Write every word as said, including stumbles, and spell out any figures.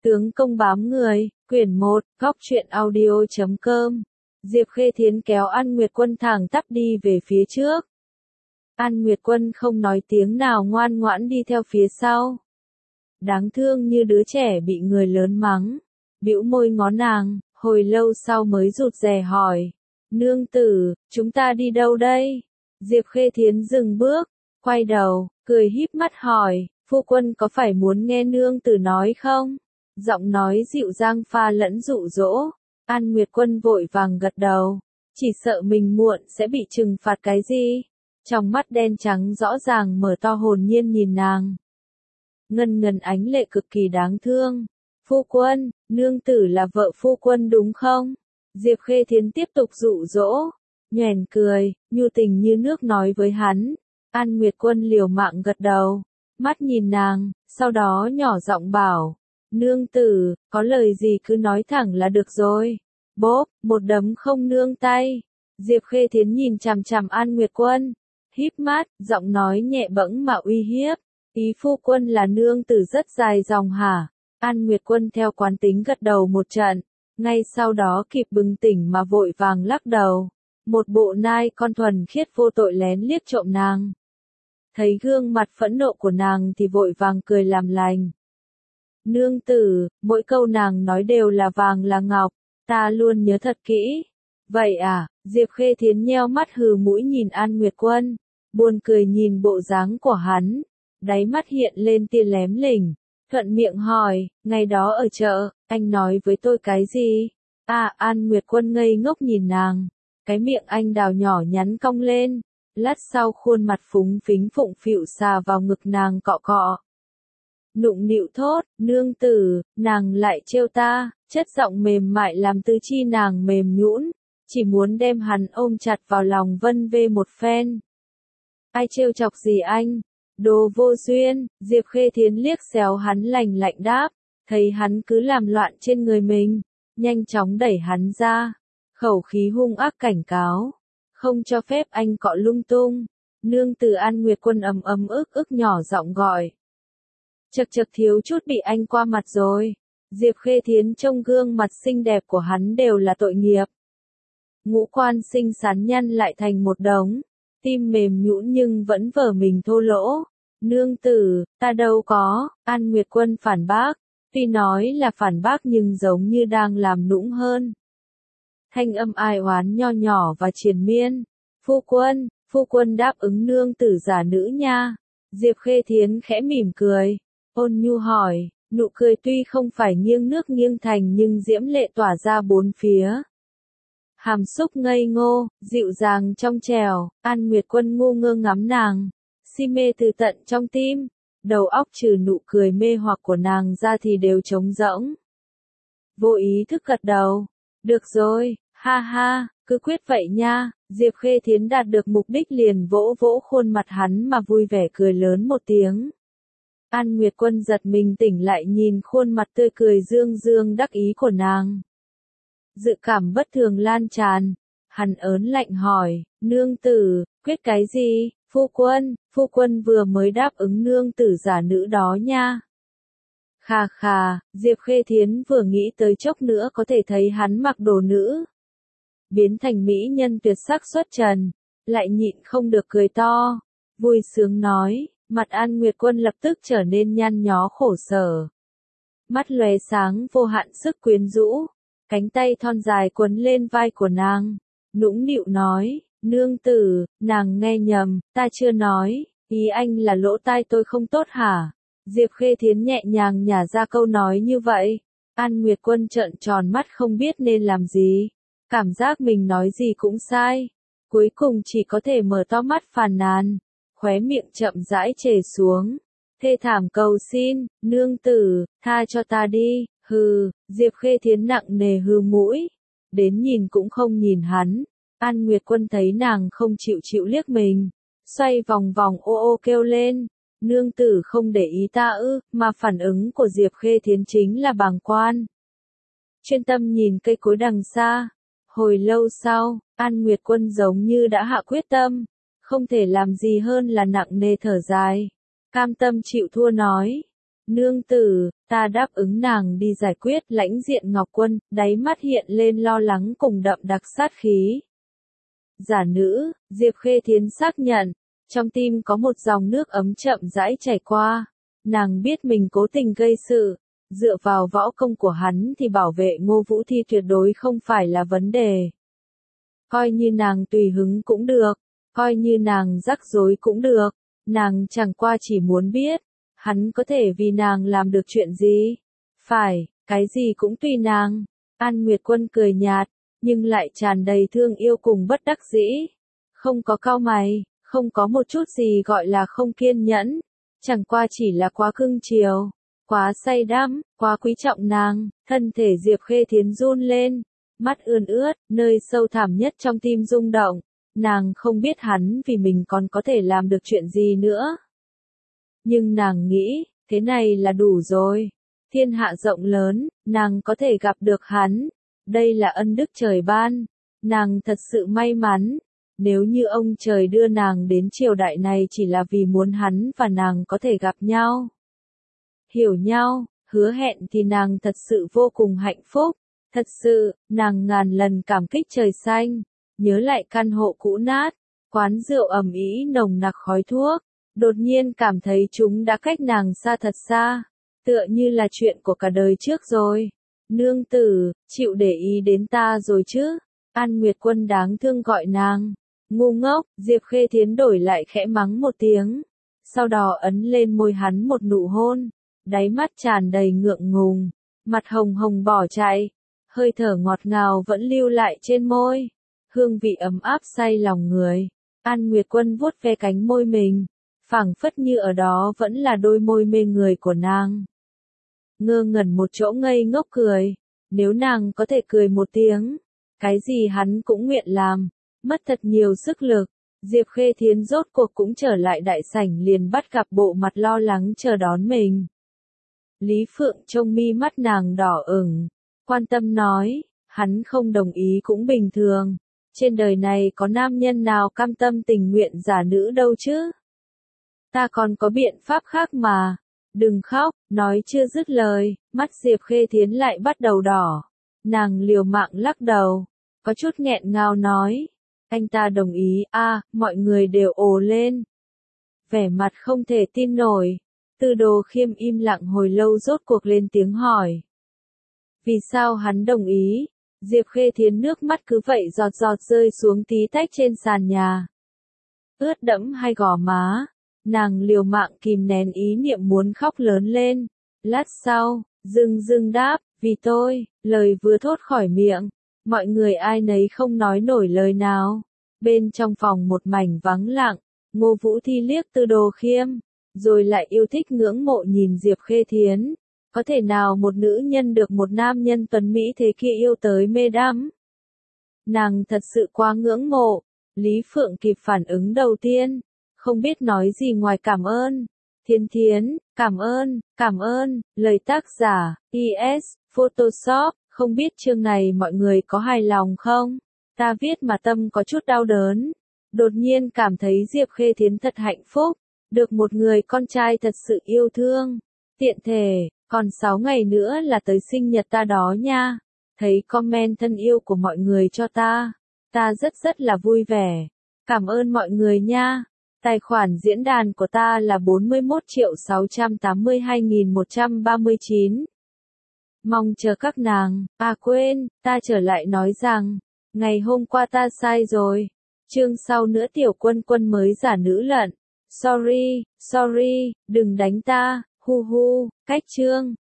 Tướng công bám người, quyển một, góc truyện audio chấm com. Diệp Khê Thiến kéo An Nguyệt Quân thẳng tắp đi về phía trước. An Nguyệt Quân không nói tiếng nào ngoan ngoãn đi theo phía sau. Đáng thương như đứa trẻ bị người lớn mắng. Bĩu môi ngó nàng, hồi lâu sau mới rụt rè hỏi. Nương tử, chúng ta đi đâu đây? Diệp Khê Thiến dừng bước, quay đầu, cười híp mắt hỏi, phu quân có phải muốn nghe nương tử nói không? Giọng nói dịu dàng pha lẫn dụ dỗ. An Nguyệt Quân vội vàng gật đầu, chỉ sợ mình muộn sẽ bị trừng phạt cái gì. Trong mắt đen trắng rõ ràng mở to hồn nhiên nhìn nàng. Ngân ngân ánh lệ cực kỳ đáng thương. Phu quân, nương tử là vợ phu quân đúng không? Diệp Khê Thiến tiếp tục dụ dỗ, nhoẻn cười, nhu tình như nước nói với hắn. An Nguyệt Quân liều mạng gật đầu, mắt nhìn nàng, sau đó nhỏ giọng bảo, nương tử, có lời gì cứ nói thẳng là được rồi. Bốp, một đấm không nương tay. Diệp Khê Thiến nhìn chằm chằm An Nguyệt Quân, híp mắt, giọng nói nhẹ bẫng mà uy hiếp. Ý phu quân là nương tử rất dài dòng hả? An Nguyệt Quân theo quán tính gật đầu một trận, ngay sau đó kịp bừng tỉnh mà vội vàng lắc đầu. Một bộ nai con thuần khiết vô tội lén liếc trộm nàng. Thấy gương mặt phẫn nộ của nàng thì vội vàng cười làm lành. Nương tử, mỗi câu nàng nói đều là vàng là ngọc, ta luôn nhớ thật kỹ. Vậy à, Diệp Khê Thiến nheo mắt hừ mũi nhìn An Nguyệt Quân, buồn cười nhìn bộ dáng của hắn, đáy mắt hiện lên tia lém lỉnh, thuận miệng hỏi, ngày đó ở chợ, anh nói với tôi cái gì? À, An Nguyệt Quân ngây ngốc nhìn nàng, cái miệng anh đào nhỏ nhắn cong lên, lát sau khuôn mặt phúng phính phụng phịu xà vào ngực nàng cọ cọ. Nụng nịu thốt, nương tử, nàng lại trêu ta, chất giọng mềm mại làm tứ chi nàng mềm nhũn, chỉ muốn đem hắn ôm chặt vào lòng vân vê một phen. Ai trêu chọc gì anh? Đồ vô duyên. Diệp Khê Thiến liếc xéo hắn lành lạnh đáp, thấy hắn cứ làm loạn trên người mình, nhanh chóng đẩy hắn ra, khẩu khí hung ác cảnh cáo, không cho phép anh cọ lung tung. Nương tử. An Nguyệt Quân ầm ầm ức ức nhỏ giọng gọi. Chật chật thiếu chút bị anh qua mặt rồi. Diệp Khê Thiến trông gương mặt xinh đẹp của hắn đều là tội nghiệp. Ngũ quan xinh xắn nhăn lại thành một đống, tim mềm nhũn nhưng vẫn vờ mình thô lỗ. Nương tử, ta đâu có. An Nguyệt Quân phản bác, tuy nói là phản bác nhưng giống như đang làm nũng hơn. Thanh âm ai oán nho nhỏ và triền miên. Phu quân, phu quân đáp ứng nương tử giả nữ nha. Diệp Khê Thiến khẽ mỉm cười, ôn nhu hỏi, nụ cười tuy không phải nghiêng nước nghiêng thành nhưng diễm lệ tỏa ra bốn phía. Hàm xúc ngây ngô, dịu dàng trong trẻo. An Nguyệt Quân ngu ngơ ngắm nàng, si mê từ tận trong tim, đầu óc trừ nụ cười mê hoặc của nàng ra thì đều trống rỗng. Vô ý thức gật đầu, được rồi, ha ha, cứ quyết vậy nha. Diệp Khê Thiến đạt được mục đích liền vỗ vỗ khuôn mặt hắn mà vui vẻ cười lớn một tiếng. An Nguyệt Quân giật mình tỉnh lại nhìn khuôn mặt tươi cười dương dương đắc ý của nàng. Dự cảm bất thường lan tràn, hắn ớn lạnh hỏi, nương tử, quyết cái gì? Phu quân, phu quân vừa mới đáp ứng nương tử giả nữ đó nha. Khà khà, Diệp Khê Thiến vừa nghĩ tới chốc nữa có thể thấy hắn mặc đồ nữ, biến thành mỹ nhân tuyệt sắc xuất trần, lại nhịn không được cười to, vui sướng nói, mặt An Nguyệt Quân lập tức trở nên nhăn nhó khổ sở. Mắt lóe sáng vô hạn sức quyến rũ, cánh tay thon dài quấn lên vai của nàng, nũng nịu nói, nương tử, nàng nghe nhầm, ta chưa nói, ý anh là lỗ tai tôi không tốt hả? Diệp Khê Thiến nhẹ nhàng nhả ra câu nói như vậy. An Nguyệt Quân trợn tròn mắt không biết nên làm gì, cảm giác mình nói gì cũng sai, cuối cùng chỉ có thể mở to mắt phàn nàn, khóe miệng chậm rãi trề xuống, thê thảm cầu xin, nương tử, tha cho ta đi. Hừ. Diệp Khê Thiến nặng nề hừ mũi, đến nhìn cũng không nhìn hắn. An Nguyệt Quân thấy nàng không chịu chịu liếc mình, xoay vòng vòng ô ô kêu lên, nương tử không để ý ta ư? Mà phản ứng của Diệp Khê Thiến chính là bàng quan, chuyên tâm nhìn cây cối đằng xa. Hồi lâu sau, An Nguyệt Quân giống như đã hạ quyết tâm, không thể làm gì hơn là nặng nề thở dài, cam tâm chịu thua nói, Nương tử, ta đáp ứng nàng đi giải quyết lãnh diện Ngọc Quân, đáy mắt hiện lên lo lắng cùng đậm đặc sát khí. Giả nữ, Diệp Khê Thiến xác nhận, trong tim có một dòng nước ấm chậm rãi chảy qua. Nàng biết mình cố tình gây sự, dựa vào võ công của hắn thì bảo vệ Ngô Vũ Thi tuyệt đối không phải là vấn đề. Coi như nàng tùy hứng cũng được, coi như nàng rắc rối cũng được, nàng chẳng qua chỉ muốn biết, hắn có thể vì nàng làm được chuyện gì. Phải, cái gì cũng tùy nàng. An Nguyệt Quân cười nhạt, nhưng lại tràn đầy thương yêu cùng bất đắc dĩ. Không có cau mày, không có một chút gì gọi là không kiên nhẫn, chẳng qua chỉ là quá cưng chiều, quá say đắm, quá quý trọng nàng. Thân thể Diệp Khê Thiến run lên, mắt ươn ướt, nơi sâu thẳm nhất trong tim rung động. Nàng không biết hắn vì mình còn có thể làm được chuyện gì nữa. Nhưng nàng nghĩ, thế này là đủ rồi. Thiên hạ rộng lớn, nàng có thể gặp được hắn. Đây là ân đức trời ban. Nàng thật sự may mắn. Nếu như ông trời đưa nàng đến triều đại này chỉ là vì muốn hắn và nàng có thể gặp nhau, hiểu nhau, hứa hẹn thì nàng thật sự vô cùng hạnh phúc. Thật sự, nàng ngàn lần cảm kích trời xanh. Nhớ lại căn hộ cũ nát, quán rượu ầm ĩ nồng nặc khói thuốc. Đột nhiên cảm thấy chúng đã cách nàng xa thật xa, tựa như là chuyện của cả đời trước rồi. Nương tử, chịu để ý đến ta rồi chứ? An Nguyệt Quân đáng thương gọi nàng. Ngu ngốc, Diệp Khê Thiến đổi lại khẽ mắng một tiếng. Sau đó ấn lên môi hắn một nụ hôn. Đáy mắt tràn đầy ngượng ngùng, mặt hồng hồng bỏ chạy. Hơi thở ngọt ngào vẫn lưu lại trên môi. Hương vị ấm áp say lòng người. An Nguyệt Quân vuốt ve cánh môi mình. Phảng phất như ở đó vẫn là đôi môi mê người của nàng. Ngơ ngẩn một chỗ ngây ngốc cười. Nếu nàng có thể cười một tiếng, cái gì hắn cũng nguyện làm. Mất thật nhiều sức lực, Diệp Khê Thiến rốt cuộc cũng trở lại đại sảnh liền bắt gặp bộ mặt lo lắng chờ đón mình. Lý Phượng trông mi mắt nàng đỏ ửng, quan tâm nói, hắn không đồng ý cũng bình thường. Trên đời này có nam nhân nào cam tâm tình nguyện giả nữ đâu chứ? Ta còn có biện pháp khác mà. Đừng khóc, nói chưa dứt lời, mắt Diệp Khê Thiến lại bắt đầu đỏ. Nàng liều mạng lắc đầu, có chút nghẹn ngào nói. Anh ta đồng ý, a à, mọi người đều ồ lên. Vẻ mặt không thể tin nổi. Tư Đồ Khiêm im lặng hồi lâu rốt cuộc lên tiếng hỏi. Vì sao hắn đồng ý? Diệp Khê Thiến nước mắt cứ vậy giọt giọt rơi xuống tí tách trên sàn nhà. Ướt đẫm hai gò má. Nàng liều mạng kìm nén ý niệm muốn khóc lớn lên. Lát sau, dưng dưng đáp, vì tôi, lời vừa thốt khỏi miệng. Mọi người ai nấy không nói nổi lời nào. Bên trong phòng một mảnh vắng lặng, Ngô Vũ Thi liếc Tư Đồ Khiêm, rồi lại yêu thích ngưỡng mộ nhìn Diệp Khê Thiến. Có thể nào một nữ nhân được một nam nhân tuấn Mỹ thế kia yêu tới mê đắm? Nàng thật sự quá ngưỡng mộ. Lý Phượng kịp phản ứng đầu tiên, không biết nói gì ngoài cảm ơn. Thiến Thiến, cảm ơn, cảm ơn, lời tác giả, i ét, Photoshop, không biết chương này mọi người có hài lòng không? Ta viết mà tâm có chút đau đớn. Đột nhiên cảm thấy Diệp Khê Thiến thật hạnh phúc, được một người con trai thật sự yêu thương. Tiện thể, còn sáu ngày nữa là tới sinh nhật ta đó nha. Thấy comment thân yêu của mọi người cho ta, ta rất rất là vui vẻ. Cảm ơn mọi người nha. Tài khoản diễn đàn của ta là bốn mươi mốt triệu sáu trăm tám mươi hai nghìn một trăm ba mươi chín. Mong chờ các nàng. À quên, ta trở lại nói rằng, ngày hôm qua ta sai rồi. Chương sau nữa Tiểu Quân Quân mới giả nữ lận. Sorry, sorry, đừng đánh ta, hu hu, cách chương.